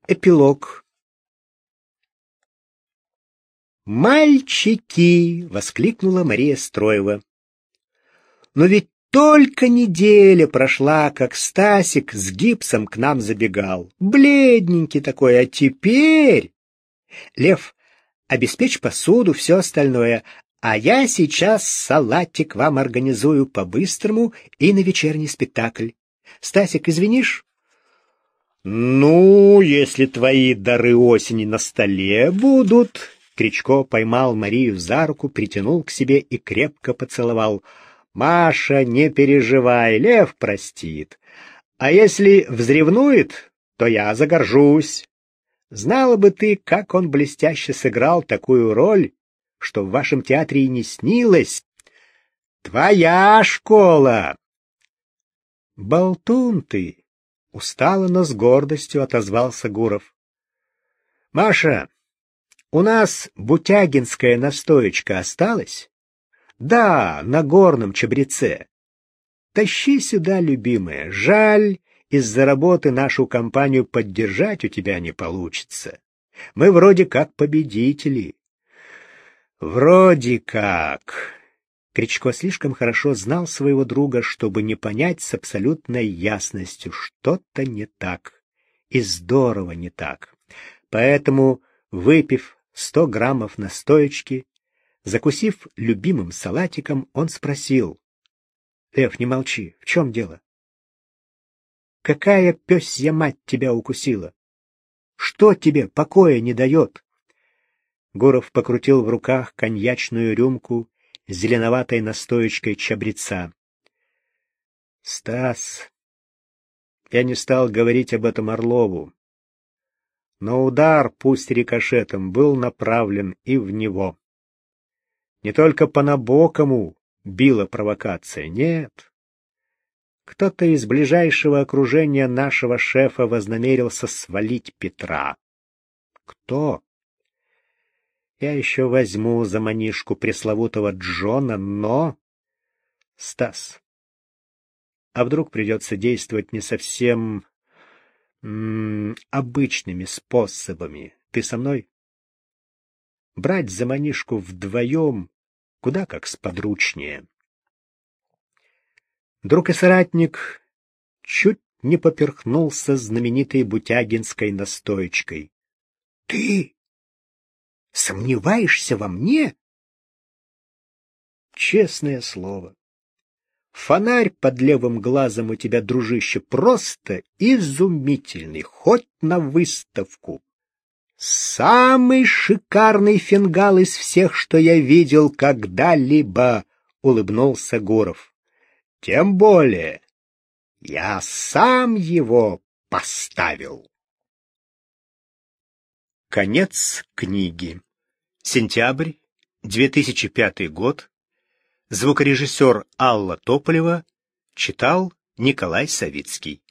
Эпилог. «Мальчики!» — воскликнула Мария Строева. «Но ведь только неделя прошла, как Стасик с гипсом к нам забегал. Бледненький такой, а теперь...» «Лев, обеспечь посуду, все остальное, а я сейчас салатик вам организую по-быстрому и на вечерний спектакль. Стасик, извинишь?» «Ну, если твои дары осени на столе будут...» Кричко поймал Марию за руку, притянул к себе и крепко поцеловал. «Маша, не переживай, Лев простит. А если взревнует, то я загоржусь. Знала бы ты, как он блестяще сыграл такую роль, что в вашем театре и не снилось. Твоя школа!» «Болтун ты!» Устало, но с гордостью отозвался Гуров. «Маша, у нас бутягинская настоечка осталась? Да, на горном чабреце. Тащи сюда, любимая. Жаль, из-за работы нашу компанию поддержать у тебя не получится. Мы вроде как победители». «Вроде как...» Кричко слишком хорошо знал своего друга, чтобы не понять с абсолютной ясностью, что-то не так. И здорово не так. Поэтому, выпив 100 граммов настоечки, закусив любимым салатиком, он спросил: «Лев, не молчи, в чем дело? Какая пёсья мать тебя укусила? Что тебе покоя не дает?» Гуров покрутил в руках коньячную рюмку с зеленоватой настоечкой чабреца. «Стас, я не стал говорить об этом Орлову, но удар, пусть рикошетом, был направлен и в него. Не только по Набокому била провокация, нет. Кто-то из ближайшего окружения нашего шефа вознамерился свалить Петра. Кто? Я еще возьму за манишку пресловутого Джона, но... Стас, а вдруг придется действовать не совсем обычными способами? Ты со мной? Брать за манишку вдвоем куда как сподручнее». Друг и соратник чуть не поперхнулся знаменитой бутягинской настоечкой. «Ты сомневаешься во мне?» «Честное слово. Фонарь под левым глазом у тебя, дружище, просто изумительный, хоть на выставку. Самый шикарный фингал из всех, что я видел когда-либо», — улыбнулся Гуров. «Тем более я сам его поставил». Конец книги. Сентябрь, 2005 год. Звукорежиссер Алла Тополева. Читал Николай Савицкий.